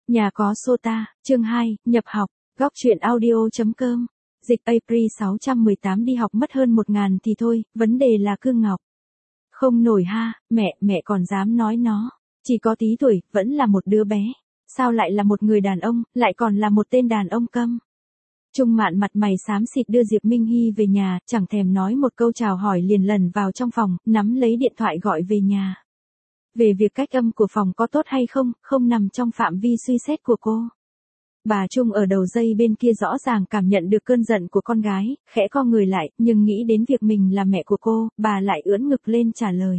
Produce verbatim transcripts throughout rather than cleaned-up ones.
Nhà có Sota, chương hai, nhập học, góc truyện audio.com. Dịch April sáu một tám đi học mất hơn một ngàn thì thôi, vấn đề là Cương Ngọc. Không nổi ha, mẹ, mẹ còn dám nói nó. Chỉ có tí tuổi, vẫn là một đứa bé. Sao lại là một người đàn ông, lại còn là một tên đàn ông câm. Trung Mạn mặt mày xám xịt đưa Diệp Minh Hy về nhà, chẳng thèm nói một câu chào hỏi liền lần vào trong phòng, nắm lấy điện thoại gọi về nhà. Về việc cách âm của phòng có tốt hay không, không nằm trong phạm vi suy xét của cô. Bà Trung ở đầu dây bên kia rõ ràng cảm nhận được cơn giận của con gái, khẽ co người lại, nhưng nghĩ đến việc mình là mẹ của cô, bà lại ưỡn ngực lên trả lời.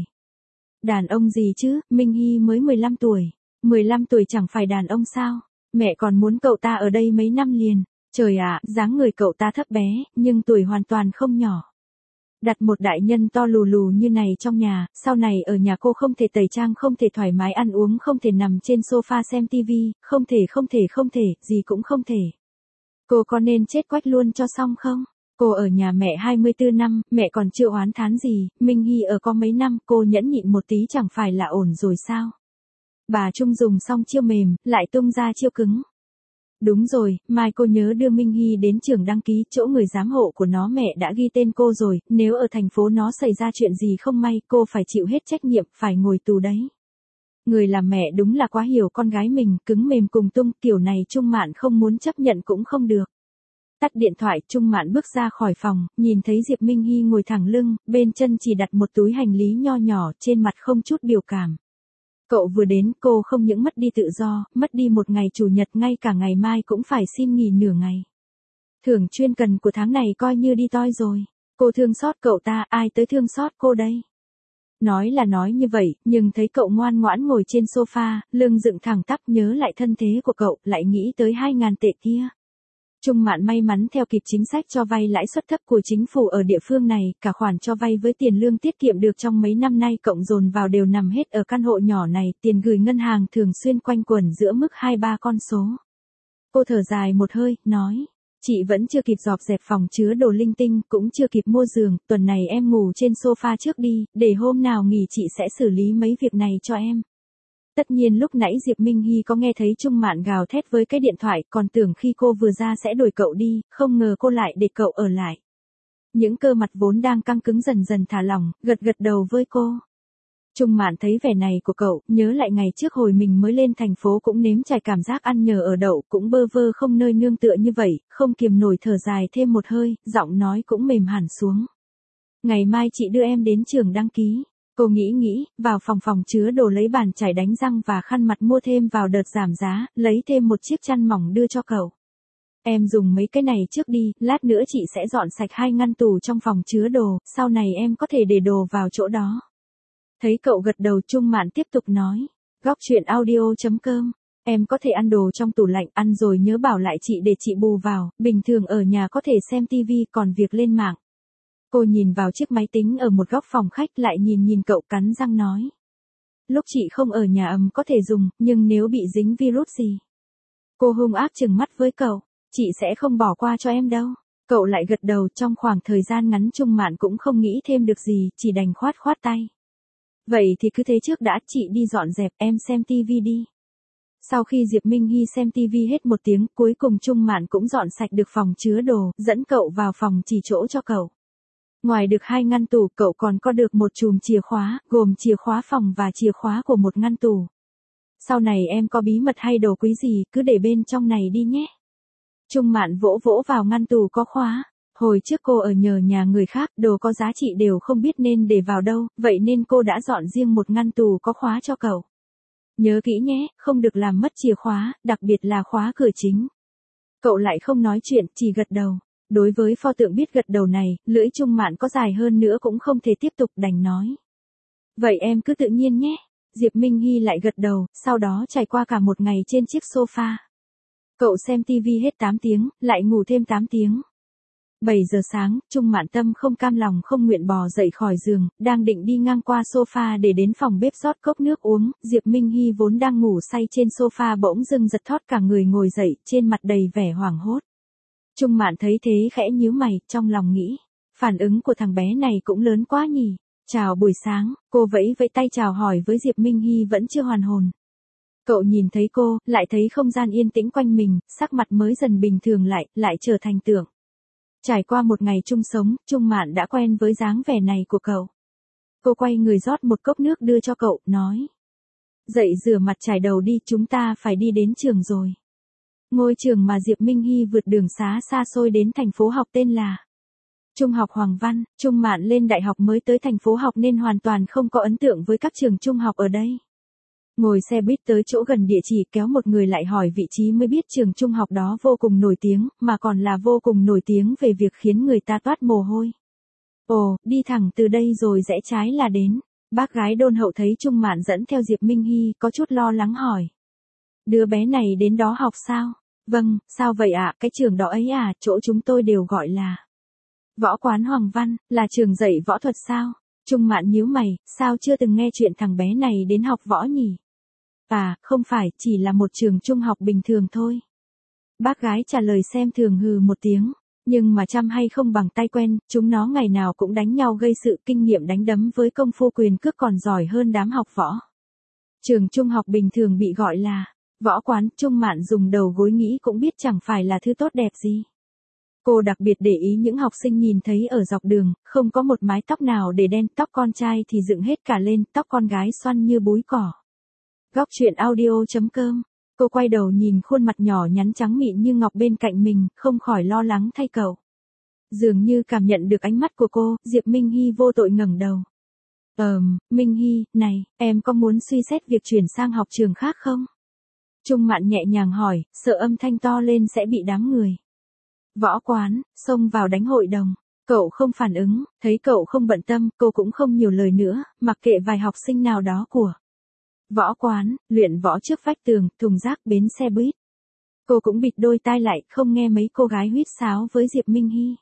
Đàn ông gì chứ, Minh Hy mới mười lăm tuổi. mười lăm tuổi chẳng phải đàn ông sao? Mẹ còn muốn cậu ta ở đây mấy năm liền. Trời ạ, dáng người cậu ta thấp bé, nhưng tuổi hoàn toàn không nhỏ. Đặt một đại nhân to lù lù như này trong nhà, sau này ở nhà cô không thể tẩy trang, không thể thoải mái ăn uống, không thể nằm trên sofa xem tivi, không thể không thể không thể, gì cũng không thể. Cô có nên chết quách luôn cho xong không? Cô ở nhà mẹ hai mươi tư năm, mẹ còn chưa oán thán gì, Minh Hy ở có mấy năm, cô nhẫn nhịn một tí chẳng phải là ổn rồi sao? Bà Trung dùng xong chiêu mềm, lại tung ra chiêu cứng. Đúng rồi, mai cô nhớ đưa Minh Hy đến trường đăng ký, chỗ người giám hộ của nó mẹ đã ghi tên cô rồi, nếu ở thành phố nó xảy ra chuyện gì không may, cô phải chịu hết trách nhiệm, phải ngồi tù đấy. Người làm mẹ đúng là quá hiểu con gái mình, cứng mềm cùng tung, kiểu này Trung Mạn không muốn chấp nhận cũng không được. Tắt điện thoại, Trung Mạn bước ra khỏi phòng, nhìn thấy Diệp Minh Hy ngồi thẳng lưng, bên chân chỉ đặt một túi hành lý nho nhỏ, trên mặt không chút biểu cảm. Cậu vừa đến, cô không những mất đi tự do, mất đi một ngày chủ nhật, ngay cả ngày mai cũng phải xin nghỉ nửa ngày. Thưởng chuyên cần của tháng này coi như đi toi rồi. Cô thương xót cậu ta, ai tới thương xót cô đây? Nói là nói như vậy, nhưng thấy cậu ngoan ngoãn ngồi trên sofa, lưng dựng thẳng tắp, nhớ lại thân thế của cậu, lại nghĩ tới hai ngàn tệ kia. Trung Mạn may mắn theo kịp chính sách cho vay lãi suất thấp của chính phủ ở địa phương này, cả khoản cho vay với tiền lương tiết kiệm được trong mấy năm nay cộng dồn vào đều nằm hết ở căn hộ nhỏ này, tiền gửi ngân hàng thường xuyên quanh quẩn giữa mức hai ba con số. Cô thở dài một hơi, nói, chị vẫn chưa kịp dọn dẹp phòng chứa đồ linh tinh, cũng chưa kịp mua giường, tuần này em ngủ trên sofa trước đi, để hôm nào nghỉ chị sẽ xử lý mấy việc này cho em. Tất nhiên lúc nãy Diệp Minh Hy có nghe thấy Trung Mạn gào thét với cái điện thoại, còn tưởng khi cô vừa ra sẽ đuổi cậu đi, không ngờ cô lại để cậu ở lại. Những cơ mặt vốn đang căng cứng dần dần thả lỏng, gật gật đầu với cô. Trung Mạn thấy vẻ này của cậu, nhớ lại ngày trước hồi mình mới lên thành phố cũng nếm trải cảm giác ăn nhờ ở đậu, cũng bơ vơ không nơi nương tựa như vậy, không kiềm nổi thở dài thêm một hơi, giọng nói cũng mềm hẳn xuống. Ngày mai chị đưa em đến trường đăng ký. Cô nghĩ nghĩ, vào phòng phòng chứa đồ lấy bàn chải đánh răng và khăn mặt mua thêm vào đợt giảm giá, lấy thêm một chiếc chăn mỏng đưa cho cậu. Em dùng mấy cái này trước đi, lát nữa chị sẽ dọn sạch hai ngăn tủ trong phòng chứa đồ, sau này em có thể để đồ vào chỗ đó. Thấy cậu gật đầu, Trung Mạn tiếp tục nói, góc truyện audio.com, em có thể ăn đồ trong tủ lạnh, ăn rồi nhớ bảo lại chị để chị bù vào, bình thường ở nhà có thể xem tivi, còn việc lên mạng. Cô nhìn vào chiếc máy tính ở một góc phòng khách, lại nhìn nhìn cậu, cắn răng nói. Lúc chị không ở nhà ấm có thể dùng, nhưng nếu bị dính virus gì? Cô hung ác trừng mắt với cậu, chị sẽ không bỏ qua cho em đâu. Cậu lại gật đầu, trong khoảng thời gian ngắn Trung Mạn cũng không nghĩ thêm được gì, chỉ đành khoát khoát tay. Vậy thì cứ thế trước đã, chị đi dọn dẹp, em xem tivi đi. Sau khi Diệp Minh Hy xem tivi hết một tiếng, cuối cùng Trung Mạn cũng dọn sạch được phòng chứa đồ, dẫn cậu vào phòng chỉ chỗ cho cậu. Ngoài được hai ngăn tủ, cậu còn có được một chùm chìa khóa, gồm chìa khóa phòng và chìa khóa của một ngăn tủ. Sau này em có bí mật hay đồ quý gì, cứ để bên trong này đi nhé. Trung Mạn vỗ vỗ vào ngăn tủ có khóa. Hồi trước cô ở nhờ nhà người khác, đồ có giá trị đều không biết nên để vào đâu, vậy nên cô đã dọn riêng một ngăn tủ có khóa cho cậu. Nhớ kỹ nhé, không được làm mất chìa khóa, đặc biệt là khóa cửa chính. Cậu lại không nói chuyện, chỉ gật đầu. Đối với pho tượng biết gật đầu này, lưỡi Trung Mạn có dài hơn nữa cũng không thể tiếp tục, đành nói. Vậy em cứ tự nhiên nhé. Diệp Minh Hy lại gật đầu, sau đó trải qua cả một ngày trên chiếc sofa. Cậu xem tivi hết tám tiếng, lại ngủ thêm tám tiếng. bảy giờ sáng, Trung Mạn tâm không cam lòng không nguyện bò dậy khỏi giường, đang định đi ngang qua sofa để đến phòng bếp rót cốc nước uống, Diệp Minh Hy vốn đang ngủ say trên sofa bỗng dưng giật thót cả người ngồi dậy, trên mặt đầy vẻ hoảng hốt. Trung Mạn thấy thế khẽ nhíu mày, trong lòng nghĩ, phản ứng của thằng bé này cũng lớn quá nhỉ. Chào buổi sáng, cô vẫy vẫy tay chào hỏi với Diệp Minh Hy vẫn chưa hoàn hồn. Cậu nhìn thấy cô, lại thấy không gian yên tĩnh quanh mình, sắc mặt mới dần bình thường lại, lại trở thành tưởng. Trải qua một ngày chung sống, Trung Mạn đã quen với dáng vẻ này của cậu. Cô quay người rót một cốc nước đưa cho cậu, nói. Dậy rửa mặt trải đầu đi, chúng ta phải đi đến trường rồi. Ngôi trường mà Diệp Minh Hy vượt đường xá xa xôi đến thành phố học tên là Trung học Hoàng Văn. Trung Mạn lên đại học mới tới thành phố học nên hoàn toàn không có ấn tượng với các trường trung học ở đây. Ngồi xe buýt tới chỗ gần địa chỉ, kéo một người lại hỏi vị trí mới biết trường trung học đó vô cùng nổi tiếng, mà còn là vô cùng nổi tiếng về việc khiến người ta toát mồ hôi. Ồ, đi thẳng từ đây rồi rẽ trái là đến. Bác gái đôn hậu thấy Trung Mạn dẫn theo Diệp Minh Hy, có chút lo lắng hỏi. Đứa bé này đến đó học sao? Vâng, sao vậy ạ? À? Cái trường đó ấy à, chỗ chúng tôi đều gọi là Võ quán Hoàng Văn, là trường dạy võ thuật sao? Trung Mạn nhíu mày, sao chưa từng nghe chuyện thằng bé này đến học võ nhỉ? À, không phải, chỉ là một trường trung học bình thường thôi. Bác gái trả lời xem thường hừ một tiếng. Nhưng mà chăm hay không bằng tay quen, chúng nó ngày nào cũng đánh nhau gây sự, kinh nghiệm đánh đấm với công phu quyền cước còn giỏi hơn đám học võ. Trường trung học bình thường bị gọi là võ quán. Trung Mạn dùng đầu gối nghĩ cũng biết chẳng phải là thứ tốt đẹp gì. Cô đặc biệt để ý những học sinh nhìn thấy ở dọc đường, không có một mái tóc nào để đen, tóc con trai thì dựng hết cả lên, tóc con gái xoăn như búi cỏ. Góc truyện audio chấm com. Cô quay đầu nhìn khuôn mặt nhỏ nhắn trắng mịn như ngọc bên cạnh mình, không khỏi lo lắng thay cậu. Dường như cảm nhận được ánh mắt của cô, Diệp Minh Hy vô tội ngẩng đầu. Ờm, Minh Hy, này, em có muốn suy xét việc chuyển sang học trường khác không? Trung Mạn nhẹ nhàng hỏi, sợ âm thanh to lên sẽ bị đám người võ quán xông vào đánh hội đồng. Cậu không phản ứng, thấy cậu không bận tâm, cô cũng không nhiều lời nữa, mặc kệ vài học sinh nào đó của võ quán, luyện võ trước vách tường, thùng rác, bến xe buýt. Cô cũng bịt đôi tai lại, không nghe mấy cô gái huýt sáo với Diệp Minh Hy.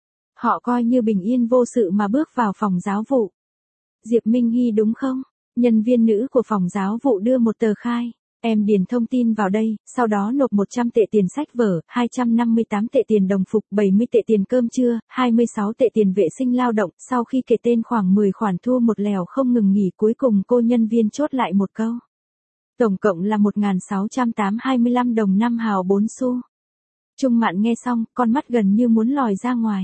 Họ coi như bình yên vô sự mà bước vào phòng giáo vụ. Diệp Minh Hy đúng không? Nhân viên nữ của phòng giáo vụ đưa một tờ khai. Em điền thông tin vào đây, sau đó nộp một trăm tệ tiền sách vở, hai trăm năm mươi tám tệ tiền đồng phục, bảy mươi tệ tiền cơm trưa, hai mươi sáu tệ tiền vệ sinh lao động. Sau khi kể tên khoảng mười khoản thu một lèo không ngừng nghỉ, cuối cùng cô nhân viên chốt lại một câu. Tổng cộng là một nghìn sáu trăm tám mươi hai lăm đồng năm hào bốn xu. Trung Mạn nghe xong, con mắt gần như muốn lòi ra ngoài.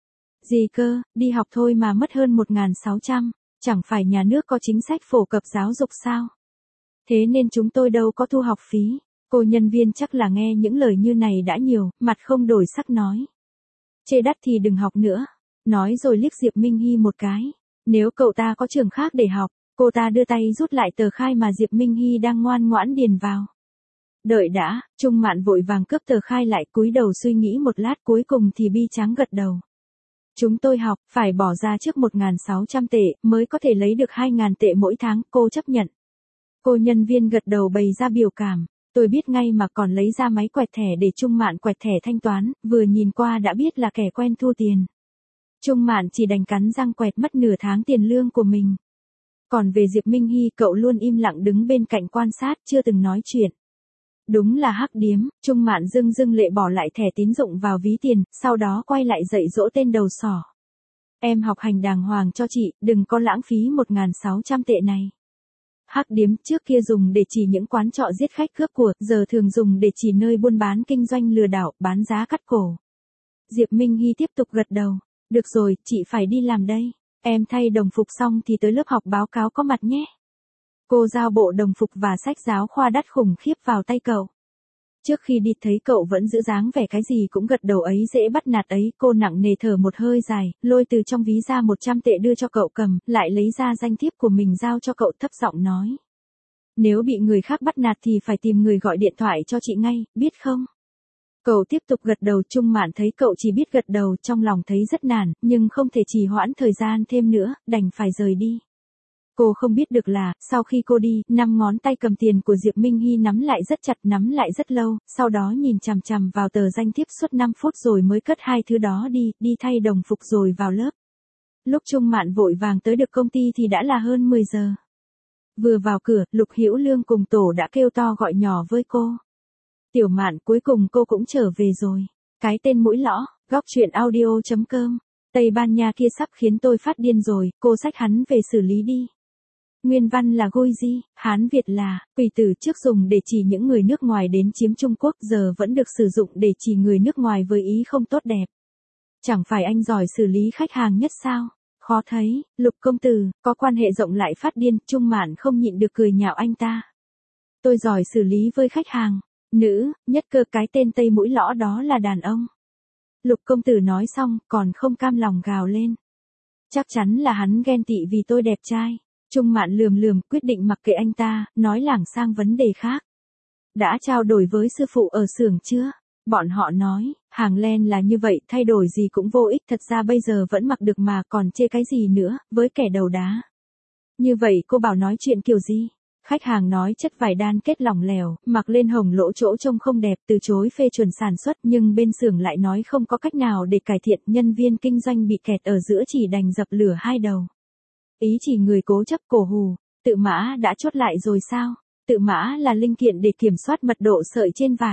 Gì cơ, đi học thôi mà mất hơn một nghìn sáu trăm, chẳng phải nhà nước có chính sách phổ cập giáo dục sao? Thế nên chúng tôi đâu có thu học phí. Cô nhân viên chắc là nghe những lời như này đã nhiều, mặt không đổi sắc nói. Chê đắt thì đừng học nữa. Nói rồi liếc Diệp Minh Hy một cái. Nếu cậu ta có trường khác để học, cô ta đưa tay rút lại tờ khai mà Diệp Minh Hy đang ngoan ngoãn điền vào. Đợi đã, Trung Mạn vội vàng cướp tờ khai lại, cúi đầu suy nghĩ một lát, cuối cùng thì bi tráng gật đầu. Chúng tôi học, phải bỏ ra trước một nghìn sáu trăm tệ, mới có thể lấy được hai nghìn tệ mỗi tháng, cô chấp nhận. Cô nhân viên gật đầu bày ra biểu cảm, tôi biết ngay mà, còn lấy ra máy quẹt thẻ để Trung Mạn quẹt thẻ thanh toán, vừa nhìn qua đã biết là kẻ quen thu tiền. Trung Mạn chỉ đành cắn răng quẹt mất nửa tháng tiền lương của mình. Còn về Diệp Minh Hy, cậu luôn im lặng đứng bên cạnh quan sát, chưa từng nói chuyện. Đúng là hắc điếm. Trung Mạn dưng dưng lệ bỏ lại thẻ tín dụng vào ví tiền, sau đó quay lại dạy dỗ tên đầu sỏ. Em học hành đàng hoàng cho chị, đừng có lãng phí một nghìn sáu trăm tệ này. Hắc điếm trước kia dùng để chỉ những quán trọ giết khách cướp của, giờ thường dùng để chỉ nơi buôn bán kinh doanh lừa đảo, bán giá cắt cổ. Diệp Minh Hy tiếp tục gật đầu. Được rồi, chị phải đi làm đây. Em thay đồng phục xong thì tới lớp học báo cáo có mặt nhé. Cô giao bộ đồng phục và sách giáo khoa đắt khủng khiếp vào tay cậu. Trước khi đi thấy cậu vẫn giữ dáng vẻ cái gì cũng gật đầu ấy dễ bắt nạt ấy, cô nặng nề thở một hơi dài, lôi từ trong ví ra một trăm tệ đưa cho cậu cầm, lại lấy ra danh thiếp của mình giao cho cậu, thấp giọng nói. Nếu bị người khác bắt nạt thì phải tìm người gọi điện thoại cho chị ngay, biết không? Cậu tiếp tục gật đầu. Trung Mạn thấy cậu chỉ biết gật đầu, trong lòng thấy rất nản, nhưng không thể trì hoãn thời gian thêm nữa, đành phải rời đi. Cô không biết được là, sau khi cô đi, năm ngón tay cầm tiền của Diệp Minh Hy nắm lại rất chặt, nắm lại rất lâu, sau đó nhìn chằm chằm vào tờ danh thiếp suốt năm phút rồi mới cất hai thứ đó đi, đi thay đồng phục rồi vào lớp. Lúc Trung Mạn vội vàng tới được công ty thì đã là hơn mười giờ. Vừa vào cửa, Lục Hữu Lương cùng tổ đã kêu to gọi nhỏ với cô. Tiểu Mạn, cuối cùng cô cũng trở về rồi. Cái tên mũi lõ, góc truyện audio chấm com. Tây Ban Nha kia sắp khiến tôi phát điên rồi, cô xách hắn về xử lý đi. Nguyên văn là Guiji, Hán Việt là, quỳ từ trước dùng để chỉ những người nước ngoài đến chiếm Trung Quốc giờ vẫn được sử dụng để chỉ người nước ngoài với ý không tốt đẹp. Chẳng phải anh giỏi xử lý khách hàng nhất sao? Khó thấy, Lục công tử, có quan hệ rộng lại phát điên, Trung Mạn không nhịn được cười nhạo anh ta. Tôi giỏi xử lý với khách hàng. Nữ, nhất cơ cái tên Tây Mũi Lõ đó là đàn ông. Lục công tử nói xong, còn không cam lòng gào lên. Chắc chắn là hắn ghen tị vì tôi đẹp trai. Trung Mạn lườm lườm, quyết định mặc kệ anh ta, nói lảng sang vấn đề khác. Đã trao đổi với sư phụ ở xưởng chưa? Bọn họ nói, hàng len là như vậy, thay đổi gì cũng vô ích, thật ra bây giờ vẫn mặc được mà còn chê cái gì nữa, với kẻ đầu đá. Như vậy cô bảo nói chuyện kiểu gì? Khách hàng nói chất vải đan kết lỏng lẻo, mặc lên hồng lỗ chỗ trông không đẹp, từ chối phê chuẩn sản xuất, nhưng bên xưởng lại nói không có cách nào để cải thiện, nhân viên kinh doanh bị kẹt ở giữa chỉ đành dập lửa hai đầu. Ý chỉ người cố chấp cổ hù, tự mã đã chốt lại rồi sao? Tự mã là linh kiện để kiểm soát mật độ sợi trên vải.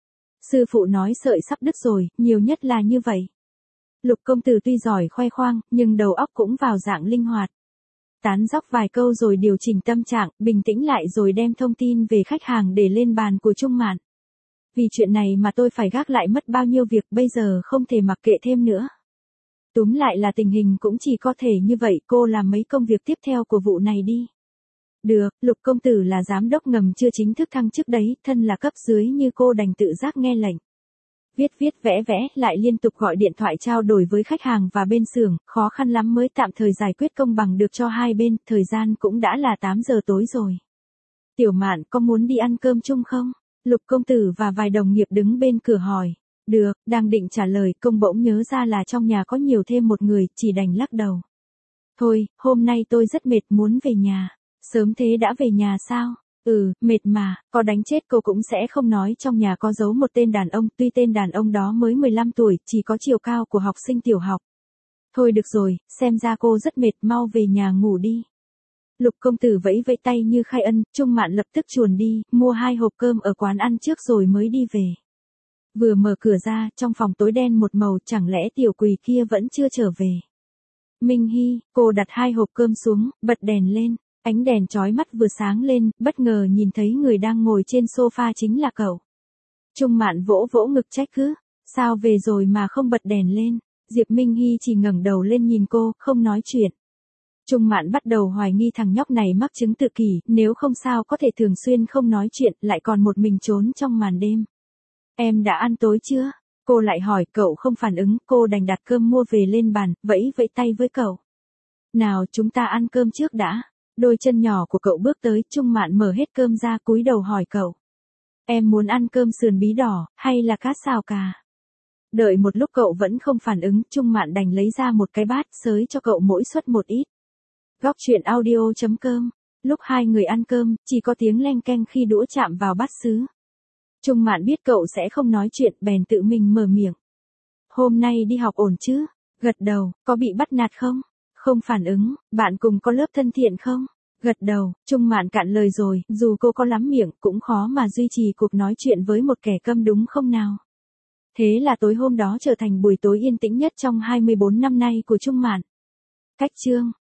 Sư phụ nói sợi sắp đứt rồi, nhiều nhất là như vậy. Lục công tử tuy giỏi khoe khoang, nhưng đầu óc cũng vào dạng linh hoạt. Tán dóc vài câu rồi điều chỉnh tâm trạng, bình tĩnh lại rồi đem thông tin về khách hàng để lên bàn của Trung Mạn. Vì chuyện này mà tôi phải gác lại mất bao nhiêu việc, bây giờ không thể mặc kệ thêm nữa. Túm lại là tình hình cũng chỉ có thể như vậy, cô làm mấy công việc tiếp theo của vụ này đi. Được, Lục công tử là giám đốc ngầm chưa chính thức thăng chức đấy, thân là cấp dưới như cô đành tự giác nghe lệnh. Viết viết vẽ vẽ, lại liên tục gọi điện thoại trao đổi với khách hàng và bên xưởng, khó khăn lắm mới tạm thời giải quyết công bằng được cho hai bên, thời gian cũng đã là tám giờ tối rồi. Tiểu Mạn có muốn đi ăn cơm chung không? Lục công tử và vài đồng nghiệp đứng bên cửa hỏi. Được, đang định trả lời, công bỗng nhớ ra là trong nhà có nhiều thêm một người, chỉ đành lắc đầu. Thôi, hôm nay tôi rất mệt muốn về nhà. Sớm thế đã về nhà sao? Ừ, mệt mà, có đánh chết cô cũng sẽ không nói trong nhà có giấu một tên đàn ông, tuy tên đàn ông đó mới mười lăm tuổi, chỉ có chiều cao của học sinh tiểu học. Thôi được rồi, xem ra cô rất mệt, mau về nhà ngủ đi. Lục công tử vẫy vẫy tay như khai ân, Trung Mạn lập tức chuồn đi, mua hai hộp cơm ở quán ăn trước rồi mới đi về. Vừa mở cửa ra, trong phòng tối đen một màu, chẳng lẽ tiểu quỳ kia vẫn chưa trở về. Minh Hy, cô đặt hai hộp cơm xuống, bật đèn lên. Ánh đèn chói mắt vừa sáng lên, bất ngờ nhìn thấy người đang ngồi trên sofa chính là cậu. Trung Mạn vỗ vỗ ngực trách cứ, sao về rồi mà không bật đèn lên. Diệp Minh Hy chỉ ngẩng đầu lên nhìn cô, không nói chuyện. Trung Mạn bắt đầu hoài nghi thằng nhóc này mắc chứng tự kỷ, nếu không sao có thể thường xuyên không nói chuyện, lại còn một mình trốn trong màn đêm. Em đã ăn tối chưa? Cô lại hỏi, cậu không phản ứng, cô đành đặt cơm mua về lên bàn, vẫy vẫy tay với cậu. Nào chúng ta ăn cơm trước đã. Đôi chân nhỏ của cậu bước tới, Trung Mạn mở hết cơm ra cúi đầu hỏi cậu. Em muốn ăn cơm sườn bí đỏ, hay là cá xào cà? Đợi một lúc cậu vẫn không phản ứng, Trung Mạn đành lấy ra một cái bát, xới cho cậu mỗi suất một ít. Góc truyện audio chấm com. Lúc hai người ăn cơm, chỉ có tiếng leng keng khi đũa chạm vào bát sứ. Trung Mạn biết cậu sẽ không nói chuyện, bèn tự mình mở miệng. Hôm nay đi học ổn chứ? Gật đầu, có bị bắt nạt không? Không phản ứng, bạn cùng có lớp thân thiện không? Gật đầu, Trung Mạn cạn lời rồi, dù cô có lắm miệng, cũng khó mà duy trì cuộc nói chuyện với một kẻ câm đúng không nào? Thế là tối hôm đó trở thành buổi tối yên tĩnh nhất trong hai mươi bốn năm nay của Trung Mạn. Cách chương